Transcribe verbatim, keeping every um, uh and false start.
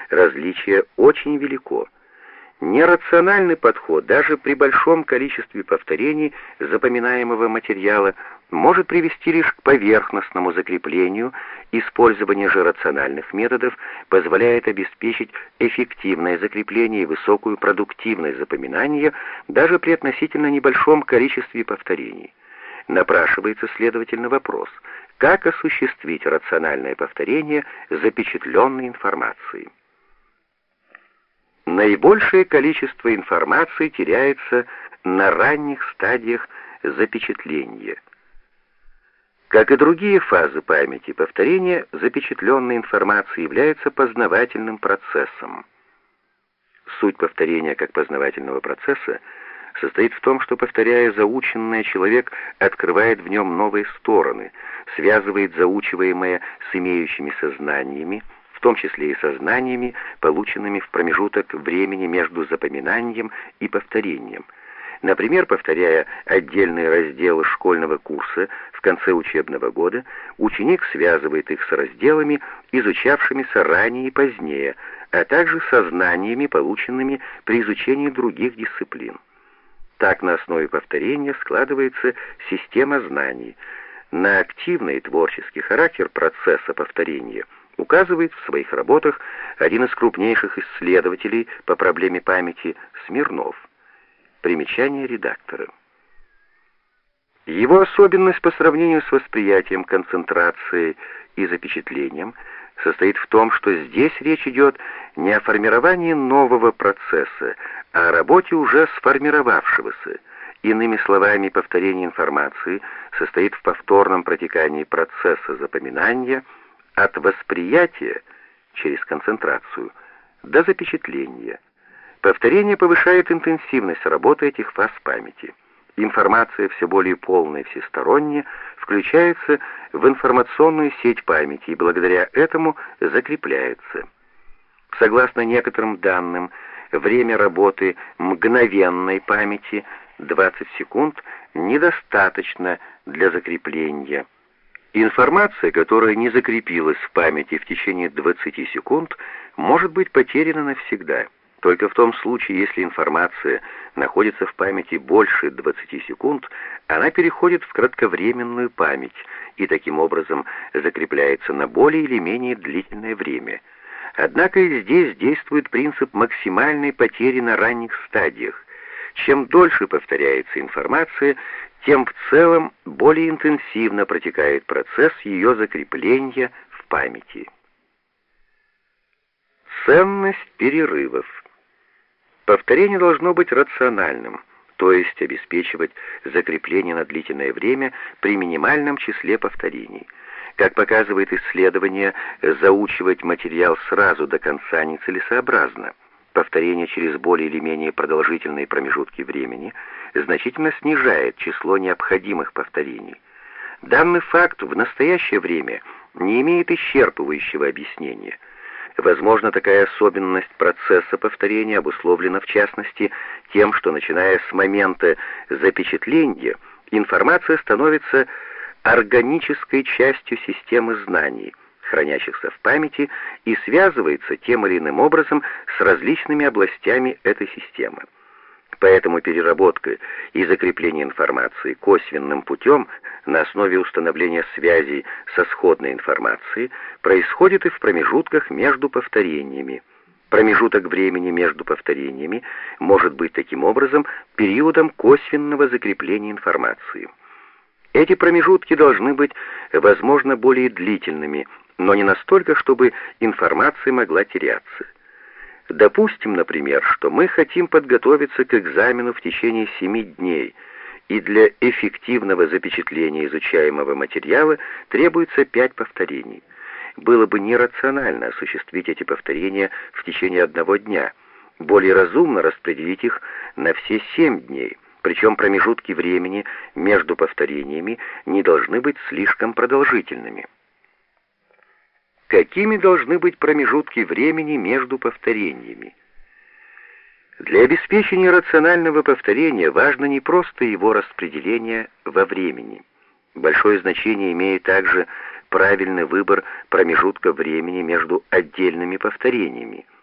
различие очень велико. Нерациональный подход даже при большом количестве повторений запоминаемого материала может привести лишь к поверхностному закреплению. Использование же рациональных методов позволяет обеспечить эффективное закрепление и высокую продуктивность запоминания даже при относительно небольшом количестве повторений. Напрашивается, следовательно, вопрос: как осуществить рациональное повторение запечатленной информации? Наибольшее количество информации теряется на ранних стадиях запечатления. Как и другие фазы памяти, повторение запечатленной информации является познавательным процессом. Суть повторения как познавательного процесса состоит в том, что, повторяя заученное, человек открывает в нем новые стороны, связывает заучиваемое с имеющимися знаниями, в том числе и со знаниями, полученными в промежуток времени между запоминанием и повторением. Например, повторяя отдельные разделы школьного курса в конце учебного года, ученик связывает их с разделами, изучавшимися ранее и позднее, а также со знаниями, полученными при изучении других дисциплин. Так на основе повторения складывается система знаний. На активный и творческий характер процесса повторения указывает в своих работах один из крупнейших исследователей по проблеме памяти Смирнов. Примечание редактора. Его особенность по сравнению с восприятием, концентрацией и запечатлением состоит в том, что здесь речь идет не о формировании нового процесса, а о работе уже сформировавшегося. Иными словами, повторение информации состоит в повторном протекании процесса запоминания от восприятия через концентрацию до запечатления. Повторение повышает интенсивность работы этих фаз памяти. Информация все более полная и всесторонняя включается в информационную сеть памяти и благодаря этому закрепляется. Согласно некоторым данным, время работы мгновенной памяти двадцать секунд недостаточно для закрепления. Информация, которая не закрепилась в памяти в течение двадцати секунд, может быть потеряна навсегда. Только в том случае, если информация находится в памяти больше двадцати секунд, она переходит в кратковременную память и таким образом закрепляется на более или менее длительное время. Однако и здесь действует принцип максимальной потери на ранних стадиях. Чем дольше повторяется информация, тем в целом более интенсивно протекает процесс ее закрепления в памяти. Ценность перерывов. Повторение должно быть рациональным, то есть обеспечивать закрепление на длительное время при минимальном числе повторений. Как показывает исследование, заучивать материал сразу до конца нецелесообразно. Повторение через более или менее продолжительные промежутки времени значительно снижает число необходимых повторений. Данный факт в настоящее время не имеет исчерпывающего объяснения. Возможно, такая особенность процесса повторения обусловлена в частности тем, что начиная с момента запечатления информация становится органической частью системы знаний, хранящихся в памяти, и связывается тем или иным образом с различными областями этой системы. Поэтому переработка и закрепление информации косвенным путем на основе установления связей со сходной информацией происходит и в промежутках между повторениями. Промежуток времени между повторениями может быть таким образом периодом косвенного закрепления информации. Эти промежутки должны быть, возможно, более длительными, но не настолько, чтобы информация могла теряться. Допустим, например, что мы хотим подготовиться к экзамену в течение семи дней, и для эффективного запечатления изучаемого материала требуется пять повторений. Было бы нерационально осуществить эти повторения в течение одного дня. Более разумно распределить их на все семь дней, причем промежутки времени между повторениями не должны быть слишком продолжительными. Какими должны быть промежутки времени между повторениями? Для обеспечения рационального повторения важно не просто его распределение во времени. Большое значение имеет также правильный выбор промежутка времени между отдельными повторениями.